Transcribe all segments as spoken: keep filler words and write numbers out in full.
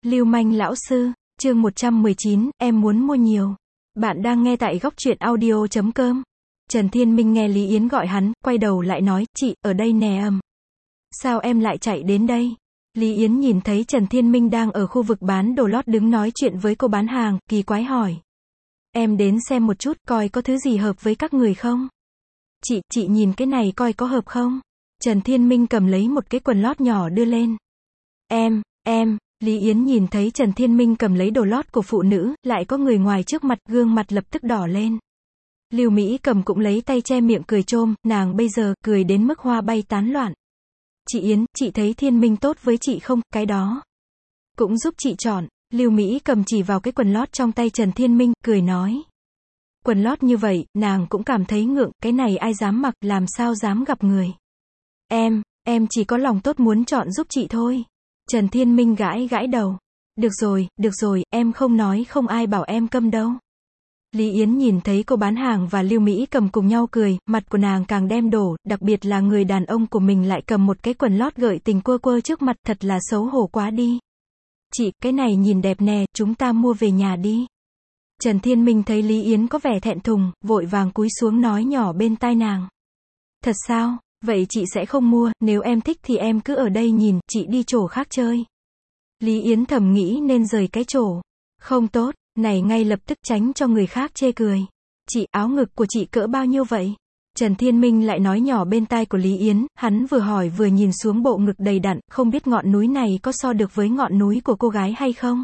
Lưu manh lão sư, chương một trăm mười chín, em muốn mua nhiều. Bạn đang nghe tại góc truyện audio chấm com. Trần Thiên Minh nghe Lý Yến gọi hắn, quay đầu lại nói, chị, ở đây nè ầm. Sao em lại chạy đến đây? Lý Yến nhìn thấy Trần Thiên Minh đang ở khu vực bán đồ lót đứng nói chuyện với cô bán hàng, kỳ quái hỏi. Em đến xem một chút, coi có thứ gì hợp với các người không? Chị, chị nhìn cái này coi có hợp không? Trần Thiên Minh cầm lấy một cái quần lót nhỏ đưa lên. Em, em, Lý Yến nhìn thấy Trần Thiên Minh cầm lấy đồ lót của phụ nữ, lại có người ngoài trước mặt, gương mặt lập tức đỏ lên. Lưu Mỹ Cầm cũng lấy tay che miệng cười trôm, nàng bây giờ, cười đến mức hoa bay tán loạn. Chị Yến, chị thấy Thiên Minh tốt với chị không, cái đó cũng giúp chị chọn. Lưu Mỹ Cầm chỉ vào cái quần lót trong tay Trần Thiên Minh, cười nói. Quần lót như vậy, nàng cũng cảm thấy ngượng, cái này ai dám mặc, làm sao dám gặp người. Em, em chỉ có lòng tốt muốn chọn giúp chị thôi. Trần Thiên Minh gãi gãi đầu. Được rồi, được rồi, em không nói không ai bảo em câm đâu. Lý Yến nhìn thấy cô bán hàng và Lưu Mỹ Cầm cùng nhau cười, mặt của nàng càng đem đổ, đặc biệt là người đàn ông của mình lại cầm một cái quần lót gợi tình quơ quơ trước mặt, thật là xấu hổ quá đi. Chị, cái này nhìn đẹp nè, chúng ta mua về nhà đi. Trần Thiên Minh thấy Lý Yến có vẻ thẹn thùng, vội vàng cúi xuống nói nhỏ bên tai nàng. Thật sao? Vậy chị sẽ không mua, nếu em thích thì em cứ ở đây nhìn, chị đi chỗ khác chơi. Lý Yến thầm nghĩ nên rời cái chỗ. Không tốt, này ngay lập tức tránh cho người khác chê cười. Chị, áo ngực của chị cỡ bao nhiêu vậy? Trần Thiên Minh lại nói nhỏ bên tai của Lý Yến, hắn vừa hỏi vừa nhìn xuống bộ ngực đầy đặn, không biết ngọn núi này có so được với ngọn núi của cô gái hay không?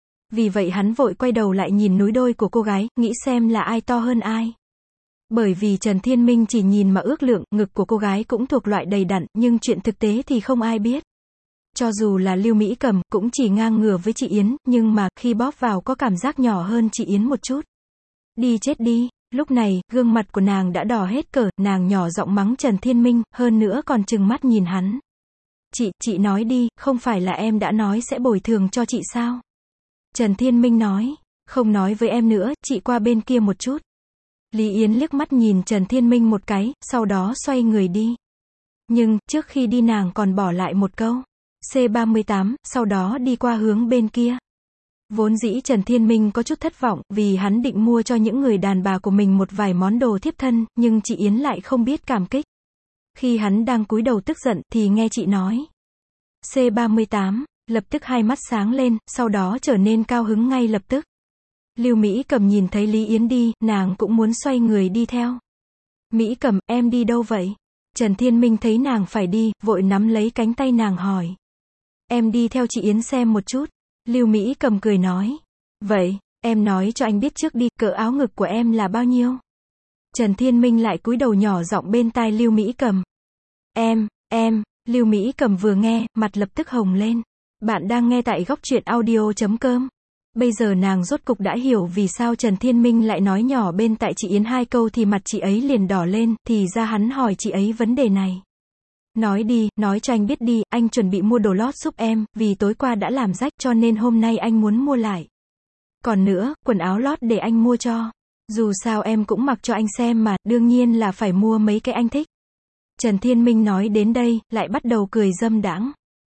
Vì vậy hắn vội quay đầu lại nhìn núi đôi của cô gái, nghĩ xem là ai to hơn ai. Bởi vì Trần Thiên Minh chỉ nhìn mà ước lượng, ngực của cô gái cũng thuộc loại đầy đặn, nhưng chuyện thực tế thì không ai biết. Cho dù là Lưu Mỹ Cầm, cũng chỉ ngang ngửa với chị Yến, nhưng mà, khi bóp vào có cảm giác nhỏ hơn chị Yến một chút. Đi chết đi, lúc này, gương mặt của nàng đã đỏ hết cỡ, nàng nhỏ giọng mắng Trần Thiên Minh, hơn nữa còn trừng mắt nhìn hắn. Chị, chị nói đi, không phải là em đã nói sẽ bồi thường cho chị sao? Trần Thiên Minh nói, không nói với em nữa, chị qua bên kia một chút. Lý Yến liếc mắt nhìn Trần Thiên Minh một cái, sau đó xoay người đi. Nhưng, trước khi đi nàng còn bỏ lại một câu. C ba mươi tám, sau đó đi qua hướng bên kia. Vốn dĩ Trần Thiên Minh có chút thất vọng, vì hắn định mua cho những người đàn bà của mình một vài món đồ thiếp thân, nhưng chị Yến lại không biết cảm kích. Khi hắn đang cúi đầu tức giận, thì nghe chị nói. C ba mươi tám, lập tức hai mắt sáng lên, sau đó trở nên cao hứng ngay lập tức. Lưu Mỹ Cầm nhìn thấy Lý Yến đi, nàng cũng muốn xoay người đi theo. Mỹ Cầm, em đi đâu vậy? Trần Thiên Minh thấy nàng phải đi, vội nắm lấy cánh tay nàng hỏi. Em đi theo chị Yến xem một chút. Lưu Mỹ Cầm cười nói. Vậy, em nói cho anh biết trước đi, cỡ áo ngực của em là bao nhiêu? Trần Thiên Minh lại cúi đầu nhỏ giọng bên tai Lưu Mỹ Cầm. Em, em, Lưu Mỹ Cầm vừa nghe, mặt lập tức hồng lên. Bạn đang nghe tại góc truyện audio chấm com. Bây giờ nàng rốt cục đã hiểu vì sao Trần Thiên Minh lại nói nhỏ bên tại chị Yến hai câu thì mặt chị ấy liền đỏ lên, thì ra hắn hỏi chị ấy vấn đề này. Nói đi, nói cho anh biết đi, anh chuẩn bị mua đồ lót giúp em, vì tối qua đã làm rách cho nên hôm nay anh muốn mua lại. Còn nữa, quần áo lót để anh mua cho. Dù sao em cũng mặc cho anh xem mà, đương nhiên là phải mua mấy cái anh thích. Trần Thiên Minh nói đến đây, lại bắt đầu cười dâm đãng.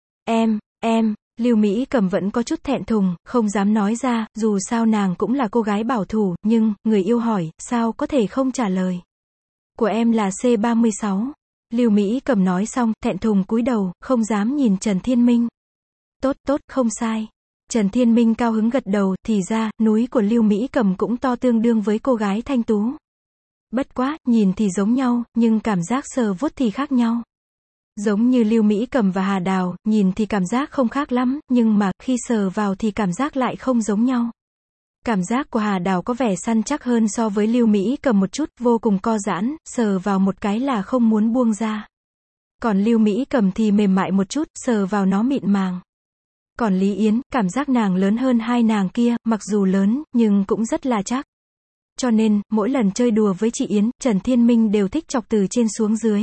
Em, em, Lưu Mỹ Cầm vẫn có chút thẹn thùng, không dám nói ra, dù sao nàng cũng là cô gái bảo thủ, nhưng, người yêu hỏi, sao có thể không trả lời. Của em là C ba mươi sáu. Lưu Mỹ Cầm nói xong, thẹn thùng cúi đầu, không dám nhìn Trần Thiên Minh. Tốt, tốt, không sai. Trần Thiên Minh cao hứng gật đầu, thì ra, núi của Lưu Mỹ Cầm cũng to tương đương với cô gái thanh tú. Bất quá, nhìn thì giống nhau, nhưng cảm giác sờ vuốt thì khác nhau. Giống như Lưu Mỹ Cầm và Hà Đào, nhìn thì cảm giác không khác lắm, nhưng mà, khi sờ vào thì cảm giác lại không giống nhau. Cảm giác của Hà Đào có vẻ săn chắc hơn so với Lưu Mỹ Cầm một chút, vô cùng co giãn, sờ vào một cái là không muốn buông ra. Còn Lưu Mỹ Cầm thì mềm mại một chút, sờ vào nó mịn màng. Còn Lý Yến, cảm giác nàng lớn hơn hai nàng kia, mặc dù lớn, nhưng cũng rất là chắc. Cho nên, mỗi lần chơi đùa với chị Yến, Trần Thiên Minh đều thích chọc từ trên xuống dưới.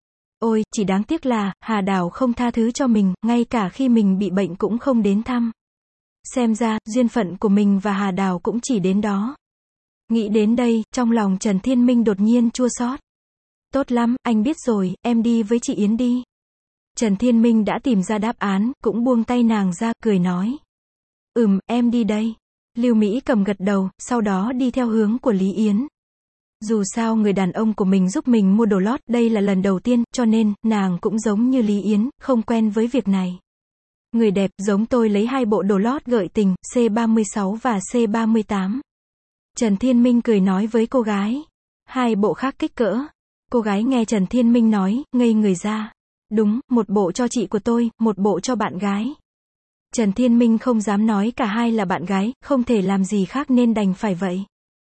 Ôi, chỉ đáng tiếc là, Hà Đào không tha thứ cho mình, ngay cả khi mình bị bệnh cũng không đến thăm. Xem ra, duyên phận của mình và Hà Đào cũng chỉ đến đó. Nghĩ đến đây, trong lòng Trần Thiên Minh đột nhiên chua xót. Tốt lắm, anh biết rồi, em đi với chị Yến đi. Trần Thiên Minh đã tìm ra đáp án, cũng buông tay nàng ra, cười nói. Ừm, em đi đây. Lưu Mỹ Cầm gật đầu, sau đó đi theo hướng của Lý Yến. Dù sao người đàn ông của mình giúp mình mua đồ lót, đây là lần đầu tiên, cho nên, nàng cũng giống như Lý Yến, không quen với việc này. Người đẹp, giống tôi lấy hai bộ đồ lót gợi tình, C ba mươi sáu và C ba mươi tám. Trần Thiên Minh cười nói với cô gái. Hai bộ khác kích cỡ. Cô gái nghe Trần Thiên Minh nói, ngây người ra. Đúng, một bộ cho chị của tôi, một bộ cho bạn gái. Trần Thiên Minh không dám nói cả hai là bạn gái, không thể làm gì khác nên đành phải vậy.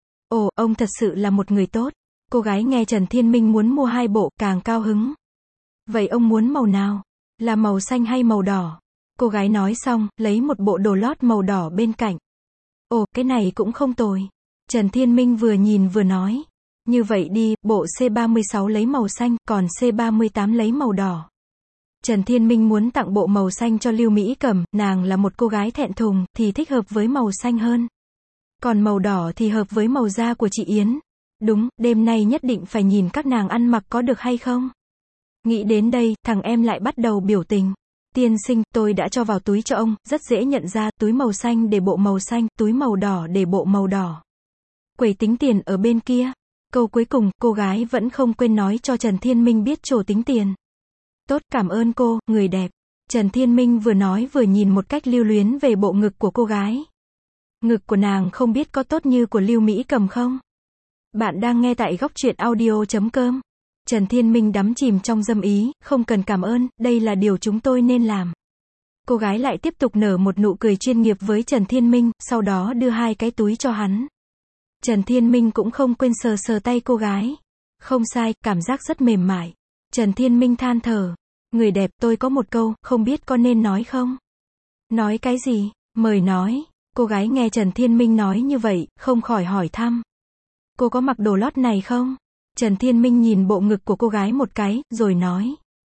Ồ, ông thật sự là một người tốt. Cô gái nghe Trần Thiên Minh muốn mua hai bộ, càng cao hứng. Vậy ông muốn màu nào? Là màu xanh hay màu đỏ? Cô gái nói xong, lấy một bộ đồ lót màu đỏ bên cạnh. Ồ, cái này cũng không tồi. Trần Thiên Minh vừa nhìn vừa nói. Như vậy đi, bộ C ba mươi sáu lấy màu xanh, còn C ba mươi tám lấy màu đỏ. Trần Thiên Minh muốn tặng bộ màu xanh cho Lưu Mỹ Cầm, nàng là một cô gái thẹn thùng, thì thích hợp với màu xanh hơn. Còn màu đỏ thì hợp với màu da của chị Yến. Đúng, đêm nay nhất định phải nhìn các nàng ăn mặc có được hay không. Nghĩ đến đây, thằng em lại bắt đầu biểu tình. Tiên sinh, tôi đã cho vào túi cho ông, rất dễ nhận ra, túi màu xanh để bộ màu xanh, túi màu đỏ để bộ màu đỏ. Quầy tính tiền ở bên kia. Câu cuối cùng, cô gái vẫn không quên nói cho Trần Thiên Minh biết chỗ tính tiền. Tốt, cảm ơn cô, người đẹp. Trần Thiên Minh vừa nói vừa nhìn một cách lưu luyến về bộ ngực của cô gái. Ngực của nàng không biết có tốt như của Lưu Mỹ Cầm không? Bạn đang nghe tại góc truyện audio chấm com. Trần Thiên Minh đắm chìm trong dâm ý, không cần cảm ơn, đây là điều chúng tôi nên làm. Cô gái lại tiếp tục nở một nụ cười chuyên nghiệp với Trần Thiên Minh, sau đó đưa hai cái túi cho hắn. Trần Thiên Minh cũng không quên sờ sờ tay cô gái. Không sai, cảm giác rất mềm mại. Trần Thiên Minh than thở. Người đẹp, tôi có một câu, không biết có nên nói không? Nói cái gì? Mời nói. Cô gái nghe Trần Thiên Minh nói như vậy, không khỏi hỏi thăm. Cô có mặc đồ lót này không? Trần Thiên Minh nhìn bộ ngực của cô gái một cái, rồi nói.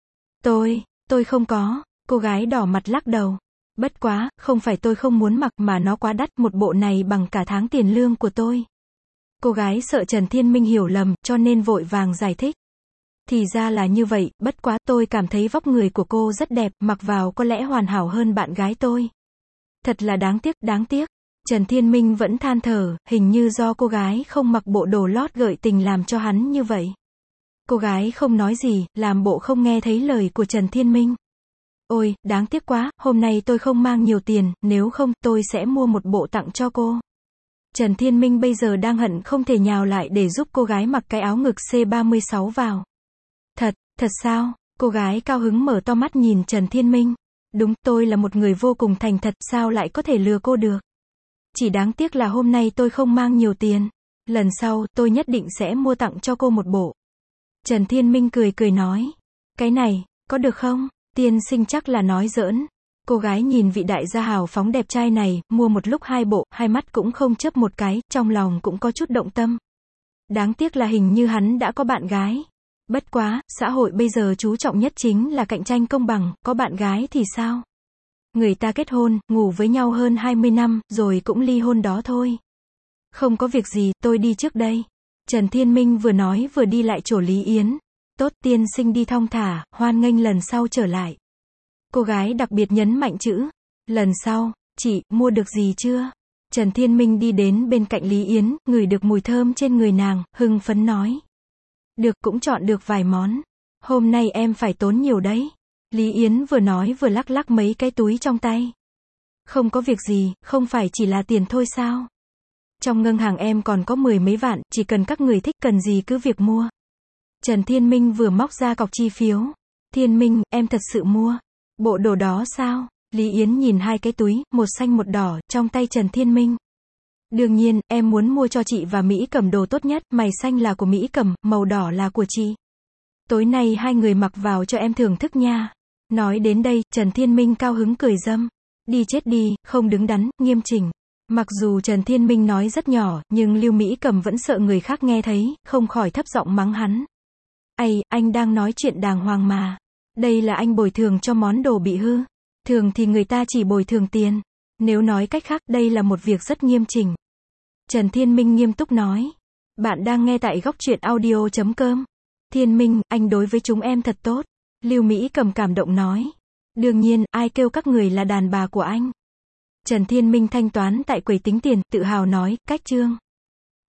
Tôi, tôi không có. Cô gái đỏ mặt lắc đầu. Bất quá, không phải tôi không muốn mặc mà nó quá đắt, một bộ này bằng cả tháng tiền lương của tôi. Cô gái sợ Trần Thiên Minh hiểu lầm, cho nên vội vàng giải thích. Thì ra là như vậy, bất quá tôi cảm thấy vóc người của cô rất đẹp, mặc vào có lẽ hoàn hảo hơn bạn gái tôi. Thật là đáng tiếc, đáng tiếc. Trần Thiên Minh vẫn than thở, hình như do cô gái không mặc bộ đồ lót gợi tình làm cho hắn như vậy. Cô gái không nói gì, làm bộ không nghe thấy lời của Trần Thiên Minh. Ôi, đáng tiếc quá, hôm nay tôi không mang nhiều tiền, nếu không, tôi sẽ mua một bộ tặng cho cô. Trần Thiên Minh bây giờ đang hận không thể nhào lại để giúp cô gái mặc cái áo ngực C ba mươi sáu vào. Thật, thật sao? Cô gái cao hứng mở to mắt nhìn Trần Thiên Minh. Đúng, tôi là một người vô cùng thành thật, sao lại có thể lừa cô được? Chỉ đáng tiếc là hôm nay tôi không mang nhiều tiền. Lần sau, tôi nhất định sẽ mua tặng cho cô một bộ. Trần Thiên Minh cười cười nói. Cái này, có được không? Tiên sinh chắc là nói giỡn. Cô gái nhìn vị đại gia hào phóng đẹp trai này, mua một lúc hai bộ, hai mắt cũng không chớp một cái, trong lòng cũng có chút động tâm. Đáng tiếc là hình như hắn đã có bạn gái. Bất quá, xã hội bây giờ chú trọng nhất chính là cạnh tranh công bằng, có bạn gái thì sao? Người ta kết hôn, ngủ với nhau hơn hai mươi năm, rồi cũng ly hôn đó thôi. Không có việc gì, tôi đi trước đây. Trần Thiên Minh vừa nói vừa đi lại chỗ Lý Yến. Tốt, tiên sinh đi thong thả, hoan nghênh lần sau trở lại. Cô gái đặc biệt nhấn mạnh chữ. Lần sau, chị, mua được gì chưa? Trần Thiên Minh đi đến bên cạnh Lý Yến, ngửi được mùi thơm trên người nàng, hưng phấn nói. Được, cũng chọn được vài món. Hôm nay em phải tốn nhiều đấy. Lý Yến vừa nói vừa lắc lắc mấy cái túi trong tay. Không có việc gì, không phải chỉ là tiền thôi sao? Trong ngân hàng em còn có mười mấy vạn, chỉ cần các người thích cần gì cứ việc mua. Trần Thiên Minh vừa móc ra cọc chi phiếu. Thiên Minh, em thật sự mua. Bộ đồ đó sao? Lý Yến nhìn hai cái túi, một xanh một đỏ, trong tay Trần Thiên Minh. Đương nhiên, em muốn mua cho chị và Mỹ Cẩm đồ tốt nhất, mày xanh là của Mỹ Cẩm, màu đỏ là của chị. Tối nay hai người mặc vào cho em thưởng thức nha. Nói đến đây, Trần Thiên Minh cao hứng cười râm. Đi chết đi, không đứng đắn, nghiêm chỉnh. Mặc dù Trần Thiên Minh nói rất nhỏ, nhưng Lưu Mỹ Cẩm vẫn sợ người khác nghe thấy, không khỏi thấp giọng mắng hắn. Ây, anh đang nói chuyện đàng hoàng mà. Đây là anh bồi thường cho món đồ bị hư. Thường thì người ta chỉ bồi thường tiền. Nếu nói cách khác, đây là một việc rất nghiêm chỉnh. Trần Thiên Minh nghiêm túc nói. Bạn đang nghe tại góc truyện audio chấm com. Thiên Minh, anh đối với chúng em thật tốt. Lưu Mỹ Cẩm cảm động nói. Đương nhiên, ai kêu các người là đàn bà của anh. Trần Thiên Minh thanh toán tại quầy tính tiền, tự hào nói, cách trương.